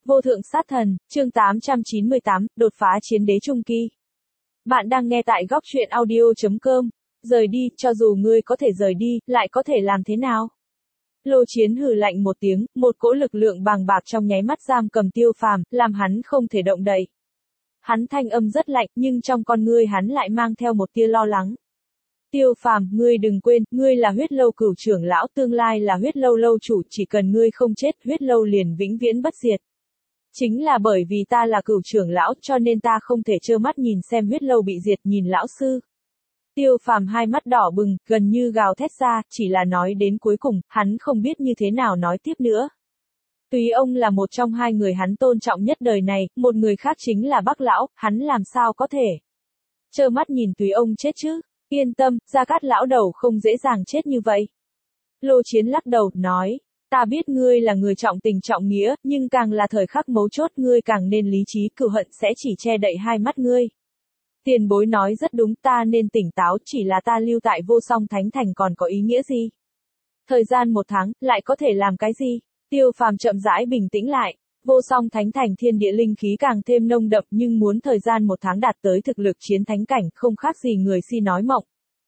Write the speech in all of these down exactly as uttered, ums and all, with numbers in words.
Vô thượng sát thần, chương tám trăm chín mươi tám, đột phá chiến đế trung kỳ. Bạn đang nghe tại góc truyện audio chấm com. Rời đi, cho dù ngươi có thể rời đi, lại có thể làm thế nào? Lô Chiến hừ lạnh một tiếng, một cỗ lực lượng bàng bạc trong nháy mắt giam cầm Tiêu Phàm, làm hắn không thể động đậy. Hắn thanh âm rất lạnh, nhưng trong con ngươi hắn lại mang theo một tia lo lắng. Tiêu Phàm, ngươi đừng quên, ngươi là huyết lâu cửu trưởng lão, tương lai là huyết lâu lâu chủ, chỉ cần ngươi không chết, huyết lâu liền vĩnh viễn bất diệt. Chính là bởi vì ta là cửu trưởng lão, cho nên ta không thể trơ mắt nhìn xem huyết lâu bị diệt, nhìn lão sư. Tiêu Phàm hai mắt đỏ bừng, gần như gào thét ra, chỉ là nói đến cuối cùng, hắn không biết như thế nào nói tiếp nữa. Túy ông là một trong hai người hắn tôn trọng nhất đời này, một người khác chính là Bắc lão, hắn làm sao có thể trơ mắt nhìn Túy ông chết chứ? Yên tâm, Gia Cát lão đầu không dễ dàng chết như vậy. Lô Chiến lắc đầu, nói, ta biết ngươi là người trọng tình trọng nghĩa, nhưng càng là thời khắc mấu chốt ngươi càng nên lý trí, cừu hận sẽ chỉ che đậy hai mắt ngươi. Tiền bối nói rất đúng, ta nên tỉnh táo, chỉ là ta lưu tại Vô Song Thánh Thành còn có ý nghĩa gì? Thời gian một tháng, lại có thể làm cái gì? Tiêu Phàm chậm rãi bình tĩnh lại. Vô Song Thánh Thành thiên địa linh khí càng thêm nông đậm, nhưng muốn thời gian một tháng đạt tới thực lực chiến thánh cảnh không khác gì người si nói mộng.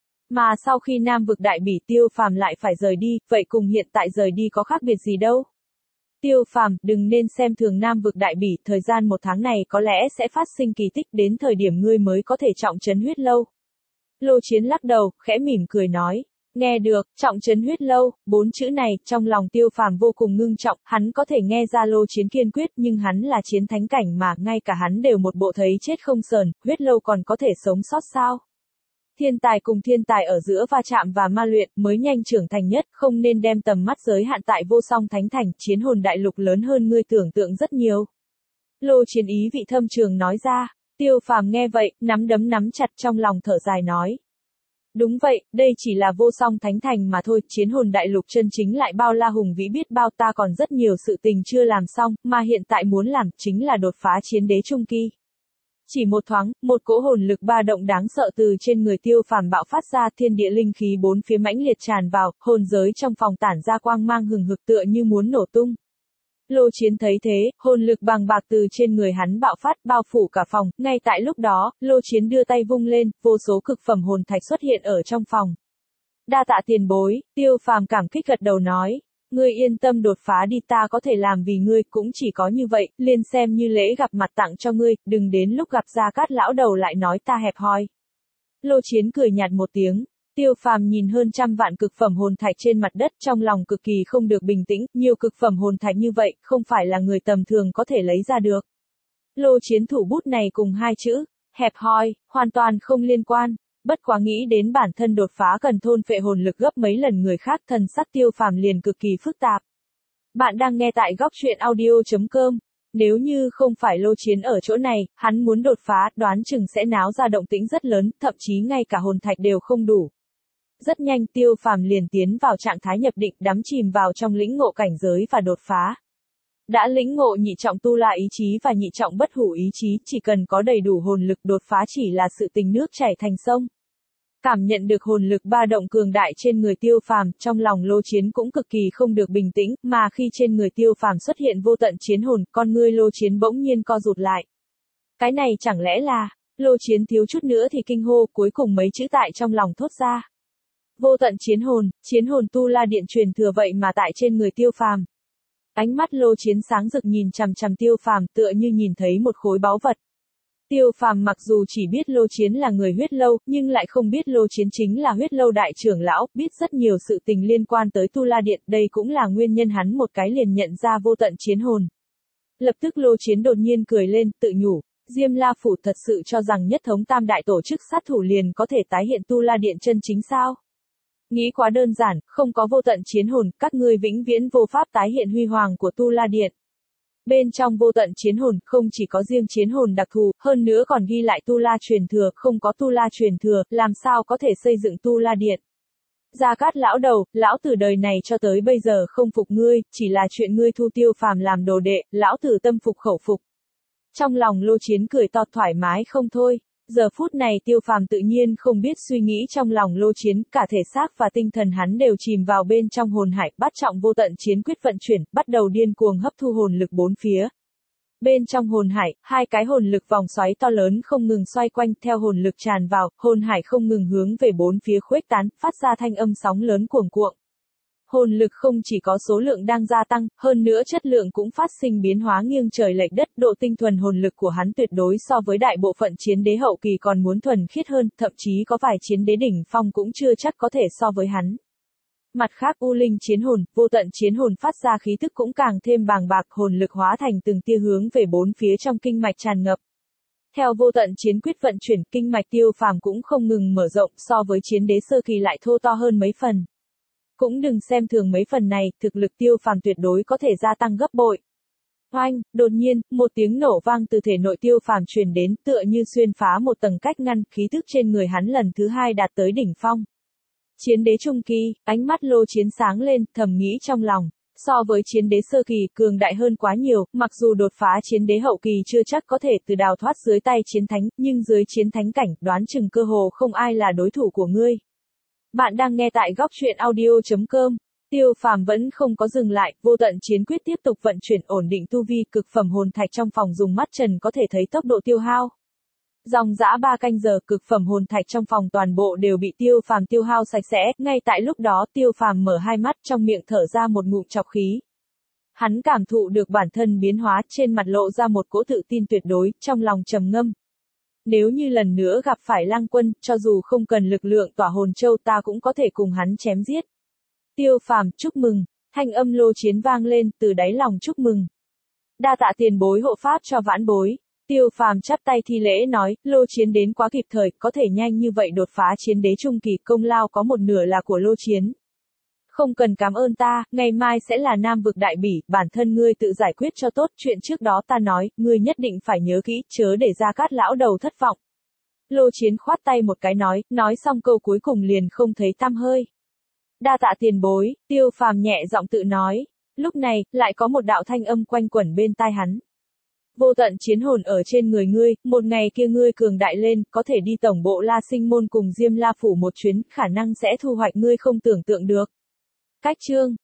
Mà sau khi Nam vực đại bỉ Tiêu Phàm lại phải rời đi, vậy cùng hiện tại rời đi có khác biệt gì đâu? Tiêu Phàm, đừng nên xem thường Nam vực đại bỉ, thời gian một tháng này có lẽ sẽ phát sinh kỳ tích, đến thời điểm ngươi mới có thể trọng trấn huyết lâu. Lô Chiến lắc đầu, khẽ mỉm cười nói. Nghe được, trọng trấn huyết lâu, bốn chữ này, trong lòng Tiêu Phàm vô cùng ngưng trọng, hắn có thể nghe ra Lô Chiến kiên quyết, nhưng hắn là chiến thánh cảnh mà, ngay cả hắn đều một bộ thấy chết không sờn, huyết lâu còn có thể sống sót sao? Thiên tài cùng thiên tài ở giữa va chạm và ma luyện mới nhanh trưởng thành nhất, không nên đem tầm mắt giới hạn tại Vô Song Thánh Thành, chiến hồn đại lục lớn hơn ngươi tưởng tượng rất nhiều. Lô Chiến ý vị thâm trường nói ra. Tiêu Phàm nghe vậy, nắm đấm nắm chặt trong lòng thở dài nói. Đúng vậy, đây chỉ là Vô Song Thánh Thành mà thôi, chiến hồn đại lục chân chính lại bao la hùng vĩ biết bao, ta còn rất nhiều sự tình chưa làm xong, mà hiện tại muốn làm, chính là đột phá chiến đế trung kỳ. Chỉ một thoáng, một cỗ hồn lực ba động đáng sợ từ trên người Tiêu Phàm bạo phát ra, thiên địa linh khí bốn phía mãnh liệt tràn vào, hồn giới trong phòng tản ra quang mang hừng hực tựa như muốn nổ tung. Lô Chiến thấy thế, hồn lực bàng bạc từ trên người hắn bạo phát, bao phủ cả phòng, ngay tại lúc đó, Lô Chiến đưa tay vung lên, vô số cực phẩm hồn thạch xuất hiện ở trong phòng. Đa tạ tiền bối, Tiêu Phàm cảm kích gật đầu nói. Ngươi yên tâm đột phá đi, ta có thể làm vì ngươi, cũng chỉ có như vậy, liền xem như lễ gặp mặt tặng cho ngươi, đừng đến lúc gặp Gia Cát lão đầu lại nói ta hẹp hòi. Lô Chiến cười nhạt một tiếng. Tiêu Phàm nhìn hơn trăm vạn cực phẩm hồn thạch trên mặt đất, trong lòng cực kỳ không được bình tĩnh, nhiều cực phẩm hồn thạch như vậy, không phải là người tầm thường có thể lấy ra được. Lô Chiến thủ bút này cùng hai chữ, hẹp hòi, hoàn toàn không liên quan. Bất quá nghĩ đến bản thân đột phá cần thôn phệ hồn lực gấp mấy lần người khác, thần sắc Tiêu Phàm liền cực kỳ phức tạp. Bạn đang nghe tại góc truyện audio chấm com. Nếu như không phải Lô Chiến ở chỗ này, hắn muốn đột phá, đoán chừng sẽ náo ra động tĩnh rất lớn, thậm chí ngay cả hồn thạch đều không đủ. Rất nhanh Tiêu Phàm liền tiến vào trạng thái nhập định, đắm chìm vào trong lĩnh ngộ cảnh giới và đột phá. Đã lĩnh ngộ nhị trọng tu la ý chí và nhị trọng bất hủ ý chí, chỉ cần có đầy đủ hồn lực đột phá chỉ là sự tình nước chảy thành sông. Cảm nhận được hồn lực ba động cường đại trên người Tiêu Phàm, trong lòng Lô Chiến cũng cực kỳ không được bình tĩnh, mà khi trên người Tiêu Phàm xuất hiện vô tận chiến hồn, con ngươi Lô Chiến bỗng nhiên co rụt lại. Cái này chẳng lẽ là, Lô Chiến thiếu chút nữa thì kinh hô, cuối cùng mấy chữ tại trong lòng thốt ra. Vô tận chiến hồn, chiến hồn tu la điện truyền thừa vậy mà tại trên người Tiêu Phàm. Ánh mắt Lô Chiến sáng rực nhìn chằm chằm Tiêu Phàm tựa như nhìn thấy một khối báu vật. Tiêu Phàm mặc dù chỉ biết Lô Chiến là người huyết lâu, nhưng lại không biết Lô Chiến chính là huyết lâu đại trưởng lão, biết rất nhiều sự tình liên quan tới tu la điện, đây cũng là nguyên nhân hắn một cái liền nhận ra vô tận chiến hồn. Lập tức Lô Chiến đột nhiên cười lên, tự nhủ, Diêm La Phủ thật sự cho rằng nhất thống tam đại tổ chức sát thủ liền có thể tái hiện tu la điện chân chính sao? Nghĩ quá đơn giản, không có vô tận chiến hồn, các ngươi vĩnh viễn vô pháp tái hiện huy hoàng của tu la điện. Bên trong vô tận chiến hồn, không chỉ có riêng chiến hồn đặc thù, hơn nữa còn ghi lại tu la truyền thừa, không có tu la truyền thừa, làm sao có thể xây dựng tu la điện. Gia Cát lão đầu, lão tử đời này cho tới bây giờ không phục ngươi, chỉ là chuyện ngươi thu Tiêu Phàm làm đồ đệ, lão tử tâm phục khẩu phục. Trong lòng Lô Chiến cười to thoải mái không thôi. Giờ phút này Tiêu Phàm tự nhiên không biết suy nghĩ trong lòng Lô Chiến, cả thể xác và tinh thần hắn đều chìm vào bên trong hồn hải, bát trọng vô tận chiến quyết vận chuyển, bắt đầu điên cuồng hấp thu hồn lực bốn phía. Bên trong hồn hải, hai cái hồn lực vòng xoáy to lớn không ngừng xoay quanh, theo hồn lực tràn vào, hồn hải không ngừng hướng về bốn phía khuếch tán, phát ra thanh âm sóng lớn cuồng cuộn. Hồn lực không chỉ có số lượng đang gia tăng, hơn nữa chất lượng cũng phát sinh biến hóa nghiêng trời lệch đất, độ tinh thuần hồn lực của hắn tuyệt đối so với đại bộ phận chiến đế hậu kỳ còn muốn thuần khiết hơn, thậm chí có vài chiến đế đỉnh phong cũng chưa chắc có thể so với hắn. Mặt khác U Linh chiến hồn, vô tận chiến hồn phát ra khí tức cũng càng thêm bàng bạc, hồn lực hóa thành từng tia hướng về bốn phía trong kinh mạch tràn ngập. Theo vô tận chiến quyết vận chuyển, kinh mạch Tiêu Phàm cũng không ngừng mở rộng, so với chiến đế sơ kỳ lại thô to hơn mấy phần. Cũng đừng xem thường mấy phần này, thực lực Tiêu Phàm tuyệt đối có thể gia tăng gấp bội. Oanh, đột nhiên, một tiếng nổ vang từ thể nội Tiêu Phàm truyền đến, tựa như xuyên phá một tầng cách ngăn, khí tức trên người hắn lần thứ hai đạt tới đỉnh phong. Chiến đế trung kỳ, ánh mắt Lô Chiến sáng lên, thầm nghĩ trong lòng, so với chiến đế sơ kỳ, cường đại hơn quá nhiều, mặc dù đột phá chiến đế hậu kỳ chưa chắc có thể từ đào thoát dưới tay chiến thánh, nhưng dưới chiến thánh cảnh, đoán chừng cơ hồ không ai là đối thủ của ngươi. Bạn đang nghe tại góc truyện audio chấm com. Tiêu Phàm vẫn không có dừng lại, vô tận chiến quyết tiếp tục vận chuyển ổn định tu vi, cực phẩm hồn thạch trong phòng dùng mắt trần có thể thấy tốc độ tiêu hao. Dòng dã ba canh giờ, cực phẩm hồn thạch trong phòng toàn bộ đều bị Tiêu Phàm tiêu hao sạch sẽ, ngay tại lúc đó Tiêu Phàm mở hai mắt, trong miệng thở ra một ngụm trọc khí. Hắn cảm thụ được bản thân biến hóa, trên mặt lộ ra một cỗ tự tin tuyệt đối, trong lòng trầm ngâm. Nếu như lần nữa gặp phải Lăng Quân, cho dù không cần lực lượng tỏa hồn châu ta cũng có thể cùng hắn chém giết. Tiêu Phàm, chúc mừng, thanh âm Lô Chiến vang lên, từ đáy lòng chúc mừng. Đa tạ tiền bối hộ pháp cho vãn bối. Tiêu Phàm chắp tay thi lễ nói, Lô Chiến đến quá kịp thời, có thể nhanh như vậy đột phá chiến đế trung kỳ, công lao có một nửa là của Lô Chiến. Không cần cảm ơn ta, ngày mai sẽ là Nam vực đại bỉ, bản thân ngươi tự giải quyết cho tốt, chuyện trước đó ta nói, ngươi nhất định phải nhớ kỹ, chớ để Gia Cát lão đầu thất vọng. Lô Chiến khoát tay một cái nói, nói xong câu cuối cùng liền không thấy tăm hơi. Đa tạ tiền bối, Tiêu Phàm nhẹ giọng tự nói, lúc này, lại có một đạo thanh âm quanh quẩn bên tai hắn. Vô tận chiến hồn ở trên người ngươi, một ngày kia ngươi cường đại lên, có thể đi tổng bộ La Sinh môn cùng Diêm La phủ một chuyến, khả năng sẽ thu hoạch ngươi không tưởng tượng được. Cách chương